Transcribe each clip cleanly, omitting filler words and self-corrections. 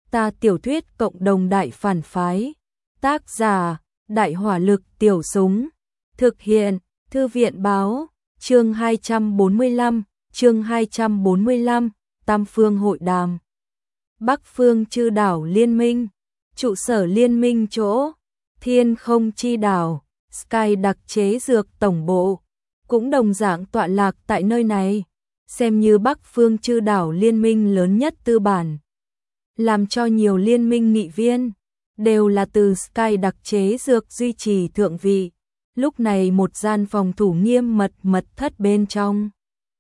Ta tiểu thuyết cộng đồng đại phản phái. Tác giả, Đại hỏa lực tiểu súng. Thực hiện, Thư viện báo, chương 245, Tam phương hội đàm. Bắc phương chư đảo liên minh, trụ sở liên minh chỗ, Thiên không chi đảo, Sky đặc chế dược tổng bộ, cũng đồng dạng tọa lạc tại nơi này, xem như Bắc phương chư đảo liên minh lớn nhất tư bản. Làm cho nhiều liên minh nghị viên, đều là từ Sky đặc chế dược duy trì thượng vị. Lúc này một gian phòng thủ nghiêm mật thất bên trong.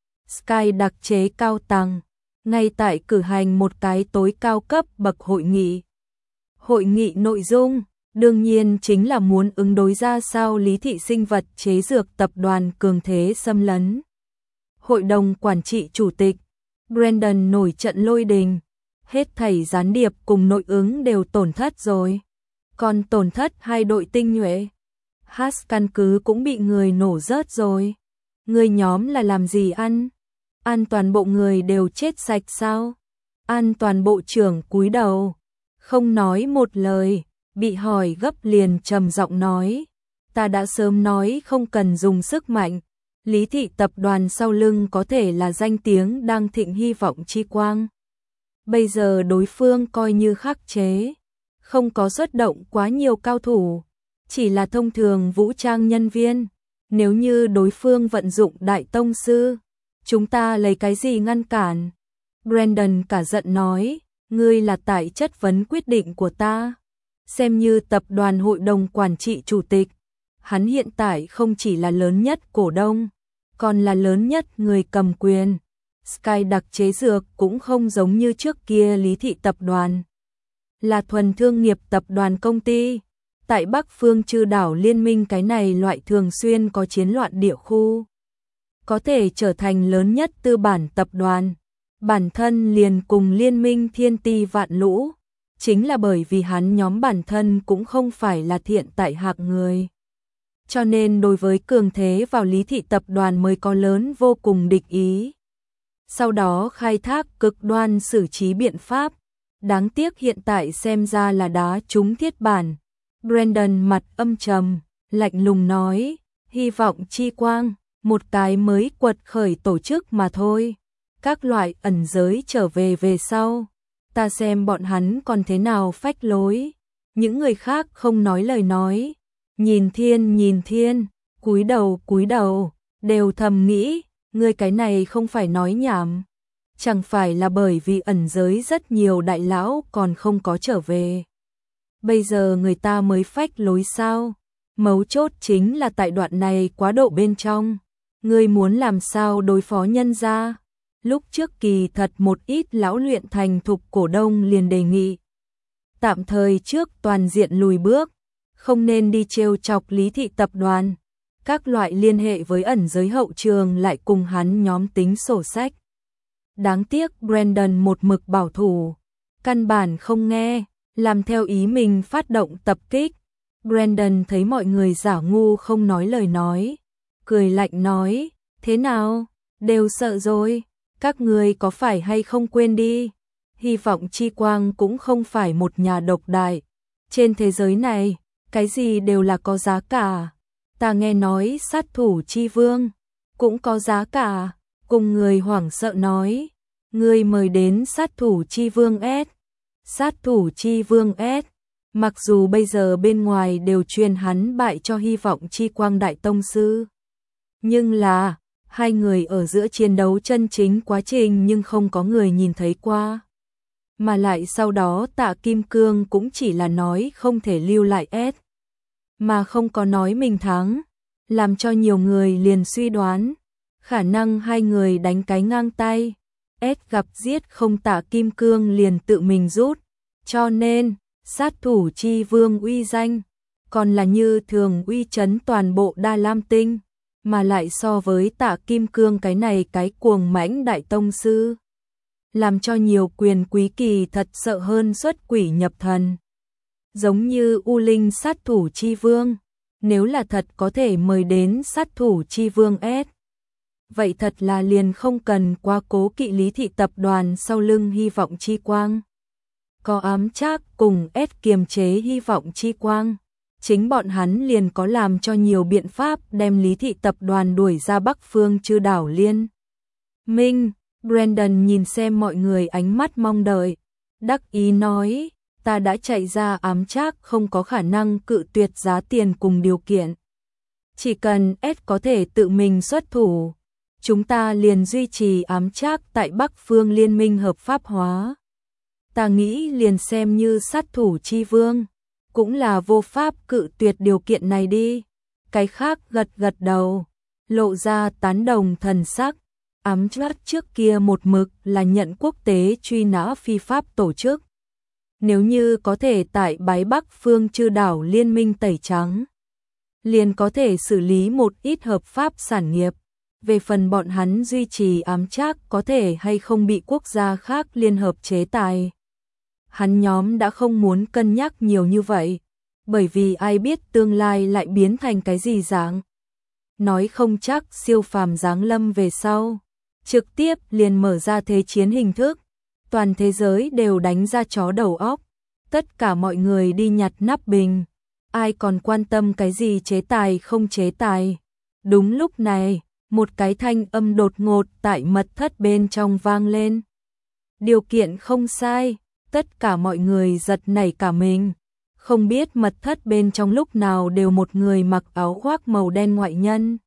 Sky đặc chế cao tầng, ngay tại cử hành một cái tối cao cấp bậc hội nghị. Hội nghị nội dung, đương nhiên chính là muốn ứng đối ra sao Lý Thị sinh vật chế dược tập đoàn cường thế xâm lấn. Hội đồng quản trị chủ tịch, Brandon nổi trận lôi đình. Hết thảy gián điệp cùng nội ứng đều tổn thất rồi. Còn tổn thất 2 đội tinh nhuệ. Haas căn cứ cũng bị người nổ rớt rồi. Người nhóm là làm gì ăn? Ăn toàn bộ người đều chết sạch sao? Ăn toàn bộ trưởng cúi đầu. Không nói một lời, bị hỏi gấp liền trầm giọng nói. Ta đã sớm nói không cần dùng sức mạnh. Lý Thị tập đoàn sau lưng có thể là danh tiếng đang thịnh hy vọng chi quang. Bây giờ đối phương coi như khắc chế, không có xuất động quá nhiều cao thủ, chỉ là thông thường vũ trang nhân viên. Nếu như đối phương vận dụng đại tông sư, chúng ta lấy cái gì ngăn cản? Brandon cả giận nói, ngươi là tại chất vấn quyết định của ta. Xem như tập đoàn hội đồng quản trị chủ tịch, hắn hiện tại không chỉ là lớn nhất cổ đông, còn là lớn nhất người cầm quyền. Sky đặc chế dược cũng không giống như trước kia Lý Thị tập đoàn, là thuần thương nghiệp tập đoàn công ty. Tại Bắc phương chư đảo liên minh cái này loại thường xuyên có chiến loạn địa khu, có thể trở thành lớn nhất tư bản tập đoàn, bản thân liền cùng liên minh thiên ti vạn lũ, chính là bởi vì hắn nhóm bản thân cũng không phải là thiện tại hạng người. Cho nên đối với cường thế vào Lý Thị tập đoàn mới có lớn vô cùng địch ý. Sau đó khai thác cực đoan xử trí biện pháp, đáng tiếc hiện tại xem ra là đá trúng thiết bản. Brandon mặt âm trầm, lạnh lùng nói, hy vọng chi quang, một cái mới quật khởi tổ chức mà thôi. Các loại ẩn giới trở về sau, ta xem bọn hắn còn thế nào phách lối. Những người khác không nói lời nói, nhìn thiên, cúi đầu, đều thầm nghĩ, ngươi cái này không phải nói nhảm. Chẳng phải là bởi vì ẩn giới rất nhiều đại lão còn không có trở về, bây giờ người ta mới phách lối sao? Mấu chốt chính là tại đoạn này quá độ bên trong. Ngươi muốn làm sao đối phó nhân gia? Lúc trước kỳ thật một ít lão luyện thành thục cổ đông liền đề nghị, tạm thời trước toàn diện lùi bước, không nên đi trêu chọc Lý Thị tập đoàn. Các loại liên hệ với ẩn giới hậu trường lại cùng hắn nhóm tính sổ sách. Đáng tiếc Brandon một mực bảo thủ, căn bản không nghe, làm theo ý mình phát động tập kích. Brandon thấy mọi người giả ngu không nói lời nói, cười lạnh nói, thế nào, đều sợ rồi, các người có phải hay không quên đi, hy vọng chi quang cũng không phải một nhà độc đại. Trên thế giới này, cái gì đều là có giá cả. Ta nghe nói sát thủ chi vương cũng có giá cả. Cùng người hoảng sợ nói, người mời đến sát thủ chi vương S. Sát thủ chi vương S. Mặc dù bây giờ bên ngoài đều truyền hắn bại cho hy vọng chi quang đại tông sư, nhưng là hai người ở giữa chiến đấu chân chính quá trình nhưng không có người nhìn thấy qua. Mà lại sau đó Tạ Kim Cương cũng chỉ là nói không thể lưu lại S, mà không có nói mình thắng, làm cho nhiều người liền suy đoán khả năng hai người đánh cái ngang tay. S gặp giết không Tạ Kim Cương liền tự mình rút, cho nên sát thủ chi vương uy danh còn là như thường uy chấn toàn bộ Đa Lam Tinh, mà lại so với Tạ Kim Cương cái này cái cuồng mãnh đại tông sư, làm cho nhiều quyền quý kỳ thật sợ hơn xuất quỷ nhập thần. Giống như U Linh sát thủ chi vương, nếu là thật có thể mời đến sát thủ chi vương S, vậy thật là liền không cần quá cố kỵ Lý Thị tập đoàn sau lưng hy vọng chi quang. có ám trác cùng ép kiềm chế hy vọng chi quang. Chính bọn hắn liền có làm cho nhiều biện pháp đem Lý Thị tập đoàn đuổi ra Bắc Phương Chư Đảo Liên Minh. Brandon nhìn xem mọi người ánh mắt mong đợi, đắc ý nói, ta đã chạy ra ám trác không có khả năng cự tuyệt giá tiền cùng điều kiện. Chỉ cần S có thể tự mình xuất thủ, chúng ta liền duy trì ám trác tại Bắc Phương Liên Minh hợp pháp hóa. Ta nghĩ liền xem như sát thủ chi vương, cũng là vô pháp cự tuyệt điều kiện này đi. Cái khác gật gật đầu, lộ ra tán đồng thần sắc. Ám trác trước kia một mực là nhận quốc tế truy nã phi pháp tổ chức. Nếu như có thể tại bái Bắc Phương Chư Đảo Liên Minh tẩy trắng, liền có thể xử lý một ít hợp pháp sản nghiệp. Về phần bọn hắn duy trì ám trác có thể hay không bị quốc gia khác liên hợp chế tài, hắn nhóm đã không muốn cân nhắc nhiều như vậy, bởi vì ai biết tương lai lại biến thành cái gì dạng. Nói không chắc siêu phàm giáng lâm về sau, trực tiếp liền mở ra thế chiến hình thức, toàn thế giới đều đánh ra chó đầu óc, tất cả mọi người đi nhặt nắp bình, ai còn quan tâm cái gì chế tài không chế tài. Đúng lúc này, một cái thanh âm đột ngột tại mật thất bên trong vang lên. Điều kiện không sai, tất cả mọi người giật nảy cả mình, không biết mật thất bên trong lúc nào đều một người mặc áo khoác màu đen ngoại nhân.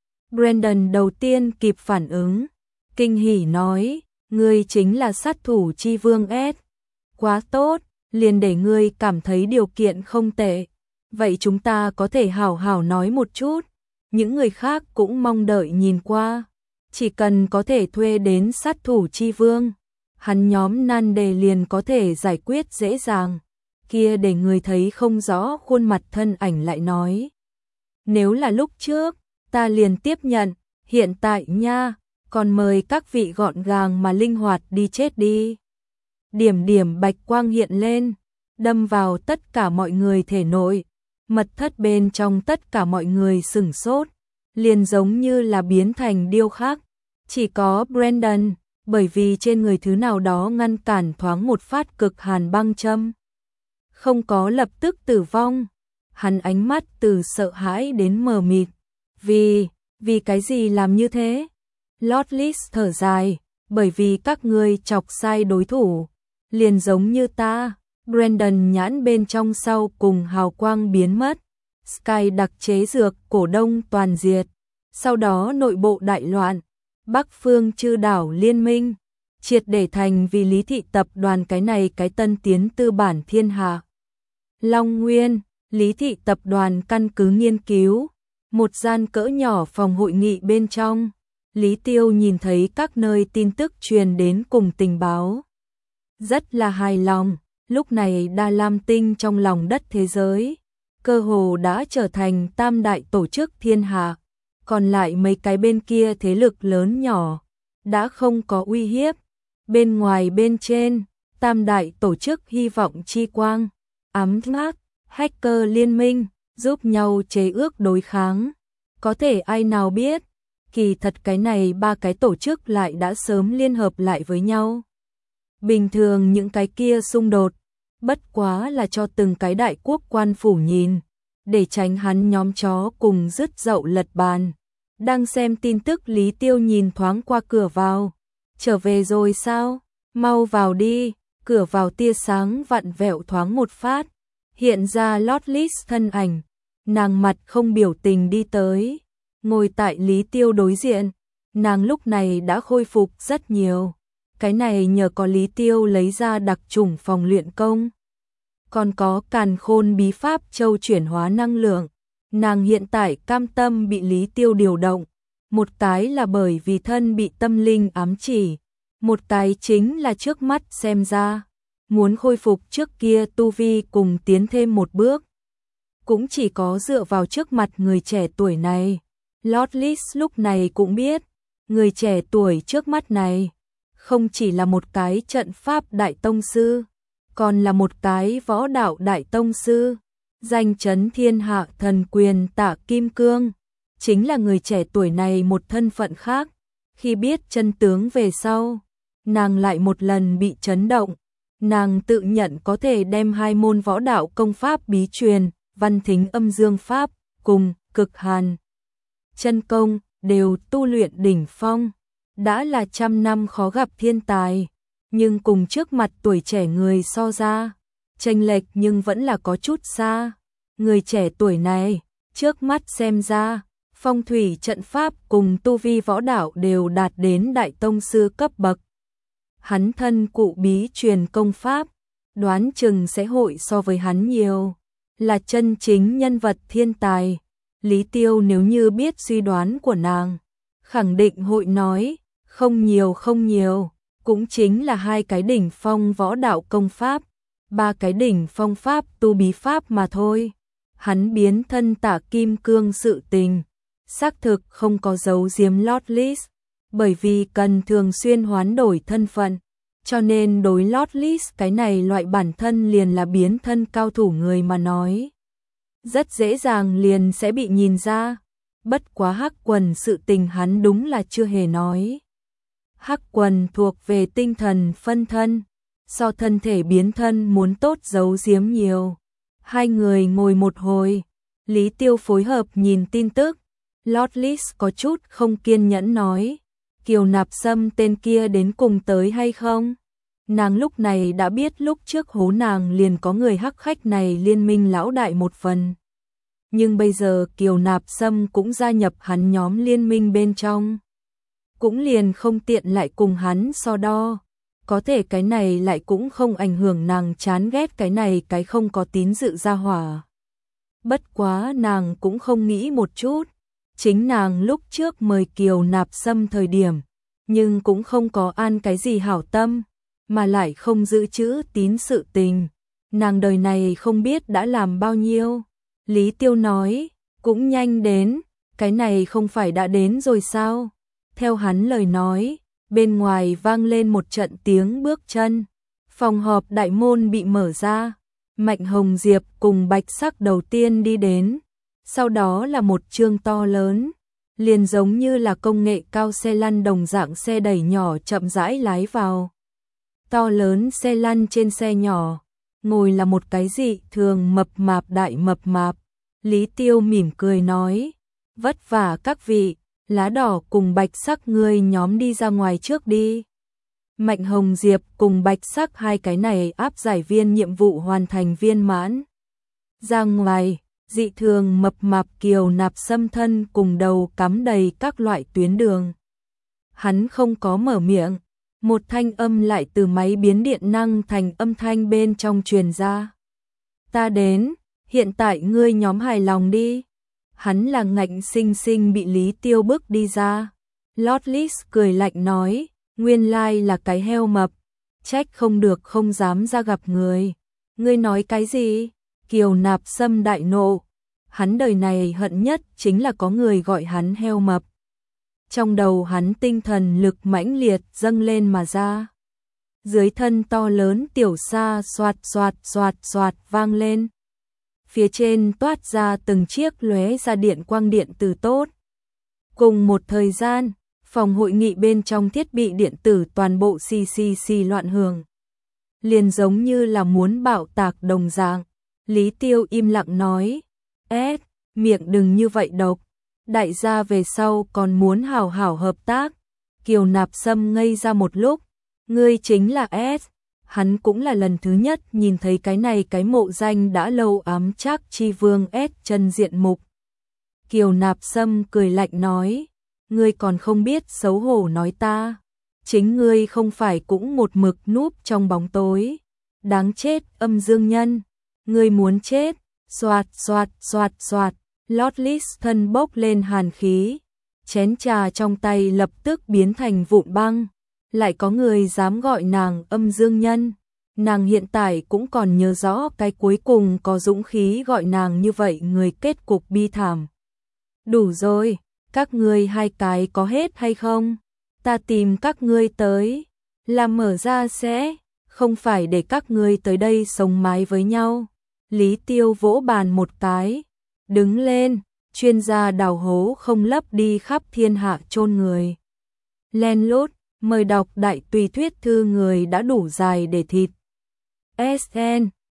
Brandon đầu tiên kịp phản ứng, kinh hỉ nói, ngươi chính là sát thủ chi vương S. Quá tốt, liền để ngươi cảm thấy điều kiện không tệ. Vậy chúng ta có thể hảo hảo nói một chút. Những người khác cũng mong đợi nhìn qua. Chỉ cần có thể thuê đến sát thủ chi vương, hắn nhóm nan đề liền có thể giải quyết dễ dàng. Kia để người thấy không rõ khuôn mặt thân ảnh lại nói, nếu là lúc trước, ta liền tiếp nhận, hiện tại nha, còn mời các vị gọn gàng mà linh hoạt đi chết đi. Điểm điểm bạch quang hiện lên, đâm vào tất cả mọi người thể nội. Mật thất bên trong tất cả mọi người sửng sốt, liền giống như là biến thành điêu khắc. Chỉ có Brandon, bởi vì trên người thứ nào đó ngăn cản thoáng một phát cực hàn băng châm, không có lập tức tử vong. Hắn ánh mắt từ sợ hãi đến mờ mịt. Vì cái gì làm như thế? Lord Lys thở dài, bởi vì các ngươi chọc sai đối thủ, liền giống như ta. Brandon nhãn bên trong sau cùng hào quang biến mất. Sky đặc chế dược cổ đông toàn diệt. Sau đó nội bộ đại loạn. Bắc Phương Chư Đảo Liên Minh triệt để thành vì Lý Thị tập đoàn cái này cái tân tiến tư bản thiên hạ. Long Nguyên, Lý Thị tập đoàn căn cứ nghiên cứu, một gian cỡ nhỏ phòng hội nghị bên trong, Lý Tiêu nhìn thấy các nơi tin tức truyền đến cùng tình báo. Rất là hài lòng, lúc này Đa Lam Tinh trong lòng đất thế giới, cơ hồ đã trở thành tam đại tổ chức thiên hạ, còn lại mấy cái bên kia thế lực lớn nhỏ, đã không có uy hiếp. Bên ngoài bên trên, tam đại tổ chức hy vọng chi quang, ám ngác, hacker liên minh, giúp nhau chế ước đối kháng. Có thể ai nào biết, kỳ thật cái này ba cái tổ chức lại đã sớm liên hợp lại với nhau. Bình thường những cái kia xung đột, bất quá là cho từng cái đại quốc quan phủ nhìn, để tránh hắn nhóm chó cùng dứt dậu lật bàn. Đang xem tin tức Lý Tiêu nhìn thoáng qua cửa vào. Trở về rồi sao? Mau vào đi. Cửa vào tia sáng vặn vẹo thoáng một phát, hiện ra Lord Lys thân ảnh. Nàng mặt không biểu tình đi tới, ngồi tại Lý Tiêu đối diện. Nàng lúc này đã khôi phục rất nhiều. Cái này nhờ có Lý Tiêu lấy ra đặc chủng phòng luyện công, còn có càn khôn bí pháp châu chuyển hóa năng lượng. Nàng hiện tại cam tâm bị Lý Tiêu điều động, một cái là bởi vì thân bị tâm linh ám chỉ, một cái chính là trước mắt xem ra, muốn khôi phục trước kia tu vi cùng tiến thêm một bước. Cũng chỉ có dựa vào trước mặt người trẻ tuổi này. Lord Lys lúc này cũng biết, người trẻ tuổi trước mắt này, không chỉ là một cái trận pháp đại tông sư, còn là một cái võ đạo đại tông sư, danh chấn thiên hạ thần quyền Tạ Kim Cương, chính là người trẻ tuổi này một thân phận khác. Khi biết chân tướng về sau, nàng lại một lần bị chấn động, Nàng tự nhận có thể đem hai môn võ đạo công pháp bí truyền, văn thính âm dương pháp, cùng cực hàn chân công, đều tu luyện đỉnh phong. Đã là trăm năm khó gặp thiên tài, nhưng cùng trước mặt tuổi trẻ người so ra, chênh lệch nhưng vẫn là có chút xa. Người trẻ tuổi này, trước mắt xem ra, phong thủy trận pháp cùng tu vi võ đạo đều đạt đến đại tông sư cấp bậc. Hắn thân cụ bí truyền công pháp, đoán chừng sẽ hội so với hắn nhiều, là chân chính nhân vật thiên tài. Lý Tiêu nếu như biết suy đoán của nàng, khẳng định hội nói, không nhiều, cũng chính là 2 cái đỉnh phong võ đạo công pháp, 3 cái đỉnh phong pháp tu bí pháp mà thôi. Hắn biến thân Tả Kim Cương sự tình, xác thực không có giấu giếm Lotlist, bởi vì cần thường xuyên hoán đổi thân phận, cho nên đối Lotlist cái này loại bản thân liền là biến thân cao thủ người mà nói, rất dễ dàng liền sẽ bị nhìn ra. Bất quá Hắc Quần sự tình hắn đúng là chưa hề nói. Hắc Quần thuộc về tinh thần phân thân, so thân thể biến thân muốn tốt giấu giếm nhiều. Hai người ngồi một hồi, Lý Tiêu phối hợp nhìn tin tức, Lotlist có chút không kiên nhẫn nói, Kiều Nạp Sâm tên kia đến cùng tới hay không? Nàng lúc này đã biết lúc trước hố nàng liền có người hắc khách này liên minh lão đại một phần. Nhưng bây giờ Kiều Nạp Sâm cũng gia nhập hắn nhóm liên minh bên trong. Cũng liền không tiện lại cùng hắn so đo. Có thể cái này lại cũng không ảnh hưởng nàng chán ghét cái này cái không có tín dự gia hỏa. Bất quá nàng cũng không nghĩ một chút. Chính nàng lúc trước mời Kiều Nạp Sâm thời điểm, nhưng cũng không có an cái gì hảo tâm, mà lại không giữ chữ tín sự tình. Nàng đời này không biết đã làm bao nhiêu. Lý Tiêu nói, cũng nhanh đến, cái này không phải đã đến rồi sao? Theo hắn lời nói, bên ngoài vang lên một trận tiếng bước chân. Phòng họp đại môn bị mở ra, Mạnh Hồng Diệp cùng Bạch Sắc đầu tiên đi đến. Sau đó là một chương to lớn, liền giống như là công nghệ cao xe lăn đồng dạng xe đẩy nhỏ chậm rãi lái vào. To lớn xe lăn trên xe nhỏ, ngồi là một cái dị thường mập mạp đại mập mạp. Lý Tiêu mỉm cười nói, vất vả các vị, lá đỏ cùng Bạch Sắc ngươi nhóm đi ra ngoài trước đi. Mạnh Hồng Diệp cùng Bạch Sắc hai cái này áp giải viên nhiệm vụ hoàn thành viên mãn. Ra ngoài, dị thường mập mạp Kiều Nạp Sâm thân cùng đầu cắm đầy các loại tuyến đường. Hắn không có mở miệng, một thanh âm lại từ máy biến điện năng thành âm thanh bên trong truyền ra. Ta đến, hiện tại ngươi nhóm hài lòng đi. Hắn là ngạnh sinh sinh bị Lý Tiêu bức đi ra. Lotlist cười lạnh nói, nguyên lai là cái heo mập, trách không được không dám ra gặp người. Ngươi nói cái gì? Kiều Nạp Sâm đại nộ. Hắn đời này hận nhất chính là có người gọi hắn heo mập. Trong đầu hắn tinh thần lực mãnh liệt dâng lên mà ra. Dưới thân to lớn tiểu sa xoạt xoạt xoạt xoạt vang lên. Phía trên toát ra từng chiếc lóe ra điện quang điện tử tốt. Cùng một thời gian, phòng hội nghị bên trong thiết bị điện tử toàn bộ xì loạn hưởng. Liền giống như là muốn bạo tạc đồng dạng. Lý Tiêu im lặng nói, miệng đừng như vậy độc. Đại gia về sau còn muốn hảo hảo hợp tác. Kiều Nạp Sâm ngây ra một lúc, ngươi chính là S. Hắn cũng là lần thứ nhất nhìn thấy cái này cái mộ danh đã lâu ám chắc chi vương S chân diện mục. Kiều Nạp Sâm cười lạnh nói, ngươi còn không biết xấu hổ nói ta. Chính ngươi không phải cũng một mực núp trong bóng tối. Đáng chết âm dương nhân, ngươi muốn chết. Xoạt xoạt xoạt xoạt. Lotlist thân bốc lên hàn khí, chén trà trong tay lập tức biến thành vụn băng. Lại có người dám gọi nàng âm dương nhân. Nàng hiện tại cũng còn nhớ rõ cái cuối cùng có dũng khí gọi nàng như vậy người kết cục bi thảm. Đủ rồi, các ngươi hai cái có hết hay không? Ta tìm các ngươi tới, làm mở ra sẽ, không phải để các ngươi tới đây sống mái với nhau. Lý Tiêu vỗ bàn một cái. Đứng lên, chuyên gia đào hố không lấp đi khắp thiên hạ chôn người. Len lút, mời đọc đại tùy thuyết thư người đã đủ dài để thịt. SN